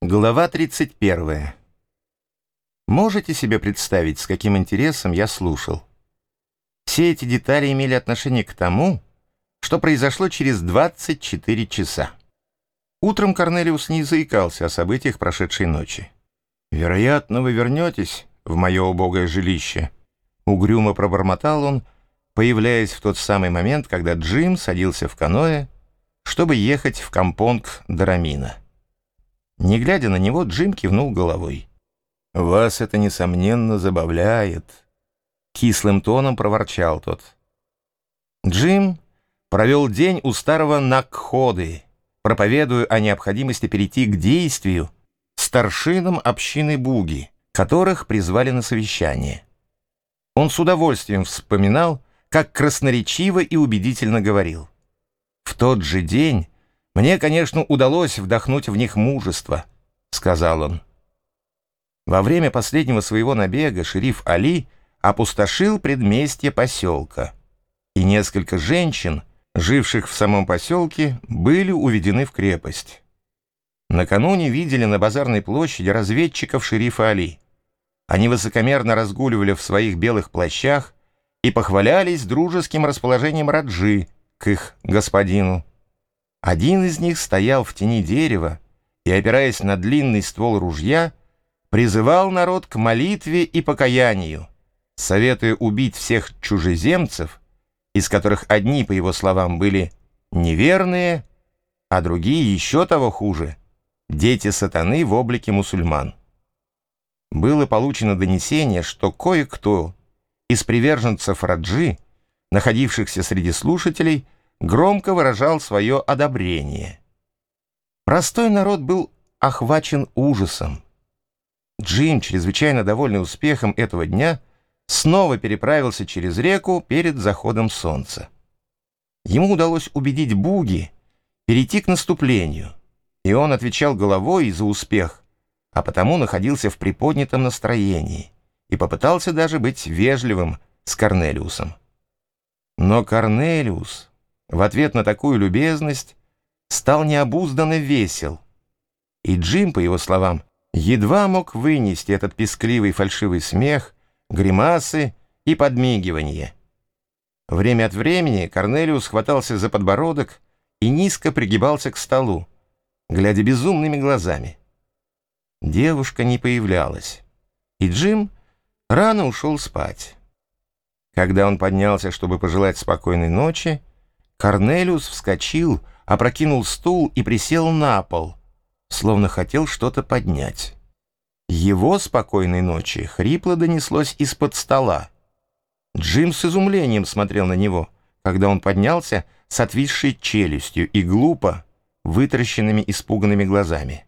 Глава 31. Можете себе представить, с каким интересом я слушал? Все эти детали имели отношение к тому, что произошло через 24 часа. Утром Корнелиус не заикался о событиях прошедшей ночи. «Вероятно, вы вернетесь в мое убогое жилище», — угрюмо пробормотал он, появляясь в тот самый момент, когда Джим садился в каноэ, чтобы ехать в Кампонг-Дарамина. Не глядя на него, Джим кивнул головой. «Вас это, несомненно, забавляет», — кислым тоном проворчал тот. Джим провел день у старого Накходы, проповедуя о необходимости перейти к действию старшинам общины Буги, которых призвали на совещание. Он с удовольствием вспоминал, как красноречиво и убедительно говорил. «В тот же день мне, конечно, удалось вдохнуть в них мужество», — сказал он. Во время последнего своего набега шериф Али опустошил предместье поселка, и несколько женщин, живших в самом поселке, были уведены в крепость. Накануне видели на базарной площади разведчиков шерифа Али. Они высокомерно разгуливали в своих белых плащах и похвалялись дружеским расположением Раджи к их господину. Один из них стоял в тени дерева и, опираясь на длинный ствол ружья, призывал народ к молитве и покаянию, советуя убить всех чужеземцев, из которых одни, по его словам, были неверные, а другие, еще того хуже, дети сатаны в облике мусульман. Было получено донесение, что кое-кто из приверженцев Раджи, находившихся среди слушателей, громко выражал свое одобрение. Простой народ был охвачен ужасом. Джим, чрезвычайно довольный успехом этого дня, снова переправился через реку перед заходом солнца. Ему удалось убедить Буги перейти к наступлению, и он отвечал головой за успех, а потому находился в приподнятом настроении и попытался даже быть вежливым с Корнелиусом. Но Корнелиус в ответ на такую любезность стал необузданно весел, и Джим, по его словам, едва мог вынести этот пескливый фальшивый смех, гримасы и подмигивание. Время от времени Корнелиус хватался за подбородок и низко пригибался к столу, глядя безумными глазами. Девушка не появлялась, и Джим рано ушел спать. Когда он поднялся, чтобы пожелать спокойной ночи, Корнелиус вскочил, опрокинул стул и присел на пол, словно хотел что-то поднять. Его спокойной ночи хрипло донеслось из-под стола. Джим с изумлением смотрел на него, когда он поднялся с отвисшей челюстью и глупо вытаращенными испуганными глазами.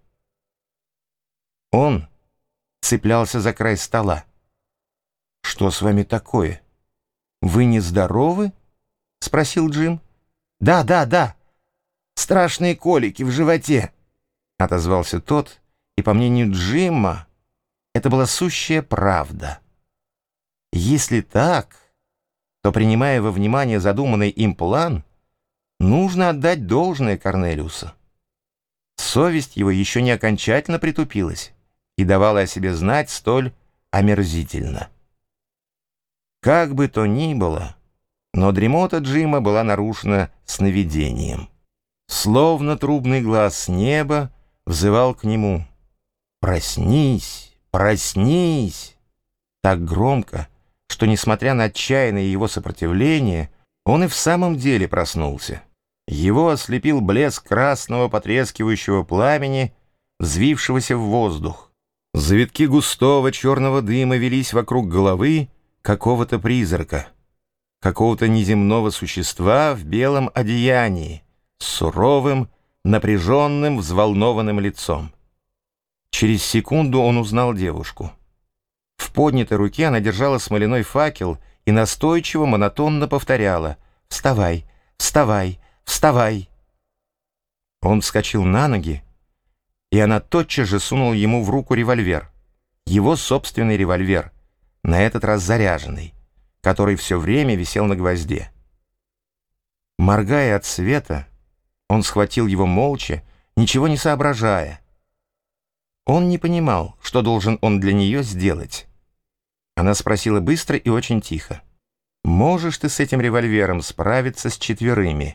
Он цеплялся за край стола. «Что с вами такое? Вы нездоровы?» — спросил Джим. «Да. Страшные колики в животе», — отозвался тот, и, по мнению Джима, это была сущая правда. Если так, то, принимая во внимание задуманный им план, нужно отдать должное Корнелиусу. Совесть его еще не окончательно притупилась и давала о себе знать столь омерзительно. Как бы то ни было, но дремота Джима была нарушена сновидением. Словно трубный глаз с неба взывал к нему: «Проснись, проснись!» Так громко, что, несмотря на отчаянное его сопротивление, он и в самом деле проснулся. Его ослепил блеск красного потрескивающего пламени, взвившегося в воздух. Завитки густого черного дыма велись вокруг головы какого-то призрака, какого-то неземного существа в белом одеянии, с суровым, напряженным, взволнованным лицом. Через секунду он узнал девушку. В поднятой руке она держала смоляной факел и настойчиво, монотонно повторяла: «Вставай, вставай, вставай!» Он вскочил на ноги, и она тотчас же сунула ему в руку револьвер, его собственный револьвер, на этот раз заряженный, который все время висел на гвозде. Моргая от света, он схватил его молча, ничего не соображая. Он не понимал, что должен он для нее сделать. Она спросила быстро и очень тихо: «Можешь ты с этим револьвером справиться с 4?»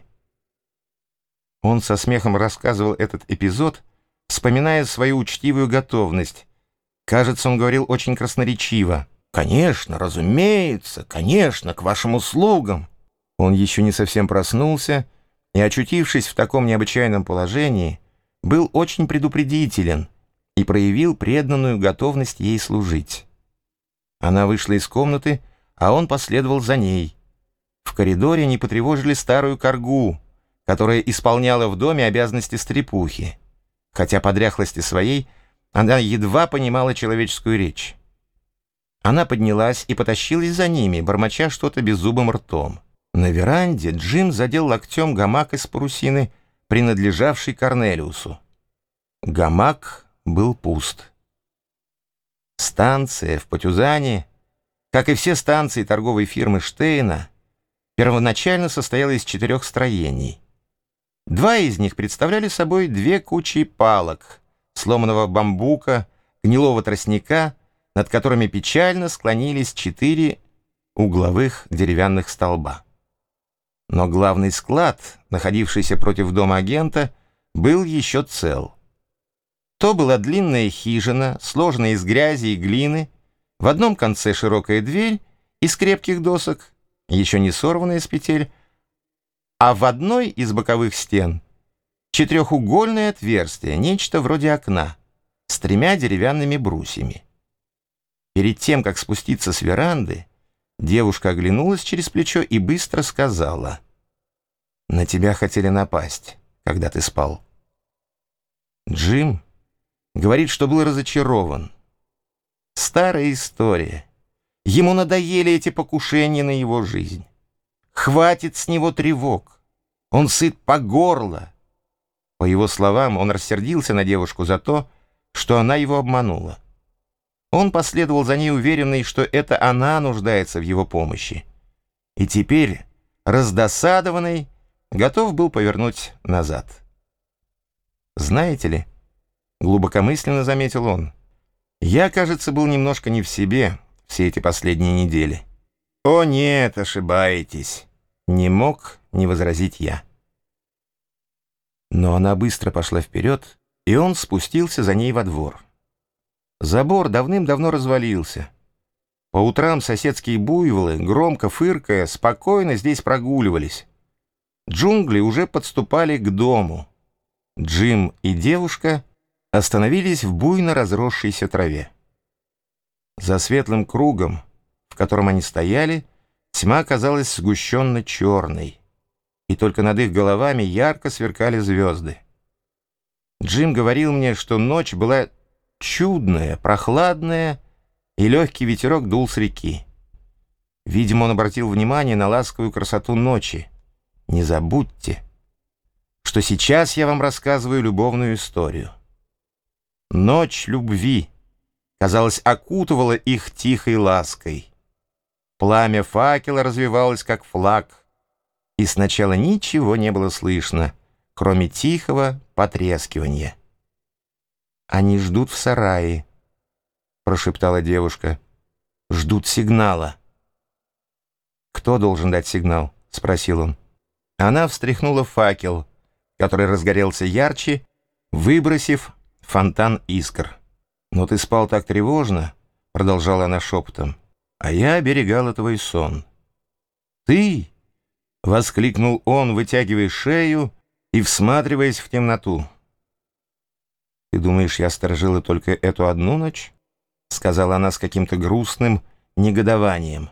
Он со смехом рассказывал этот эпизод, вспоминая свою учтивую готовность. Кажется, он говорил очень красноречиво: «Конечно, разумеется, конечно, к вашим услугам». Он еще не совсем проснулся и, очутившись в таком необычайном положении, был очень предупредителен и проявил преданную готовность ей служить. Она вышла из комнаты, а он последовал за ней. В коридоре не потревожили старую коргу, которая исполняла в доме обязанности стрепухи, хотя по дряхлости своей она едва понимала человеческую речь. Она поднялась и потащилась за ними, бормоча что-то беззубым ртом. На веранде Джим задел локтем гамак из парусины, принадлежавший Корнелиусу. Гамак был пуст. Станция в Потюзане, как и все станции торговой фирмы Штейна, первоначально состояла из 4 строений. 2 из них представляли собой 2 кучи палок, сломанного бамбука, гнилого тростника, над которыми печально склонились 4 угловых деревянных столба. Но главный склад, находившийся против дома агента, был еще цел. То была длинная хижина, сложенная из грязи и глины, в одном конце широкая дверь из крепких досок, еще не сорванная с петель, а в одной из боковых стен 4-угольное отверстие, нечто вроде окна, с 3 деревянными брусьями. Перед тем, как спуститься с веранды, девушка оглянулась через плечо и быстро сказала: «На тебя хотели напасть, когда ты спал». Джим говорит, что был разочарован. Старая история. Ему надоели эти покушения на его жизнь. Хватит с него тревог. Он сыт по горло. По его словам, он рассердился на девушку за то, что она его обманула. Он последовал за ней, уверенный, что это она нуждается в его помощи. И теперь, раздосадованный, готов был повернуть назад. «Знаете ли, — глубокомысленно заметил он, — я, кажется, был немножко не в себе все эти последние недели». «О нет, ошибаетесь», — не мог не возразить я. Но она быстро пошла вперед, и он спустился за ней во двор. Забор давным-давно развалился. По утрам соседские буйволы, громко фыркая, спокойно здесь прогуливались. Джунгли уже подступали к дому. Джим и девушка остановились в буйно разросшейся траве. За светлым кругом, в котором они стояли, тьма казалась сгущенно черной, и только над их головами ярко сверкали звезды. Джим говорил мне, что ночь была чудная, прохладная, и легкий ветерок дул с реки. Видимо, он обратил внимание на ласковую красоту ночи. Не забудьте, что сейчас я вам рассказываю любовную историю. Ночь любви, казалось, окутывала их тихой лаской. Пламя факела развивалось, как флаг, и сначала ничего не было слышно, кроме тихого потрескивания. «Они ждут в сарае», — прошептала девушка. «Ждут сигнала». «Кто должен дать сигнал?» — спросил он. Она встряхнула факел, который разгорелся ярче, выбросив фонтан искр. «Но ты спал так тревожно», — продолжала она шепотом, — «а я оберегала твой сон». «Ты?» — воскликнул он, вытягивая шею и всматриваясь в темноту. «Ты думаешь, я сторожила только эту одну ночь?» — сказала она с каким-то грустным негодованием.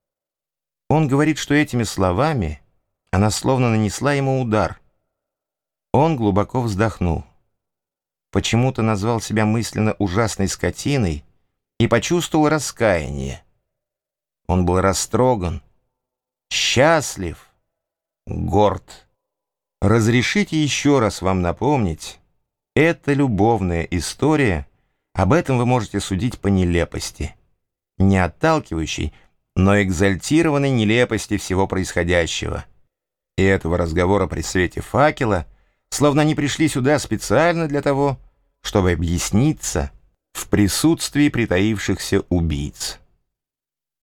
Он говорит, что этими словами она словно нанесла ему удар. Он глубоко вздохнул. Почему-то назвал себя мысленно ужасной скотиной и почувствовал раскаяние. Он был растроган, счастлив, горд. Разрешите еще раз вам напомнить, это любовная история, об этом вы можете судить по нелепости, не отталкивающей, но экзальтированной нелепости всего происходящего. И этого разговора при свете факела, словно они пришли сюда специально для того, чтобы объясниться в присутствии притаившихся убийц.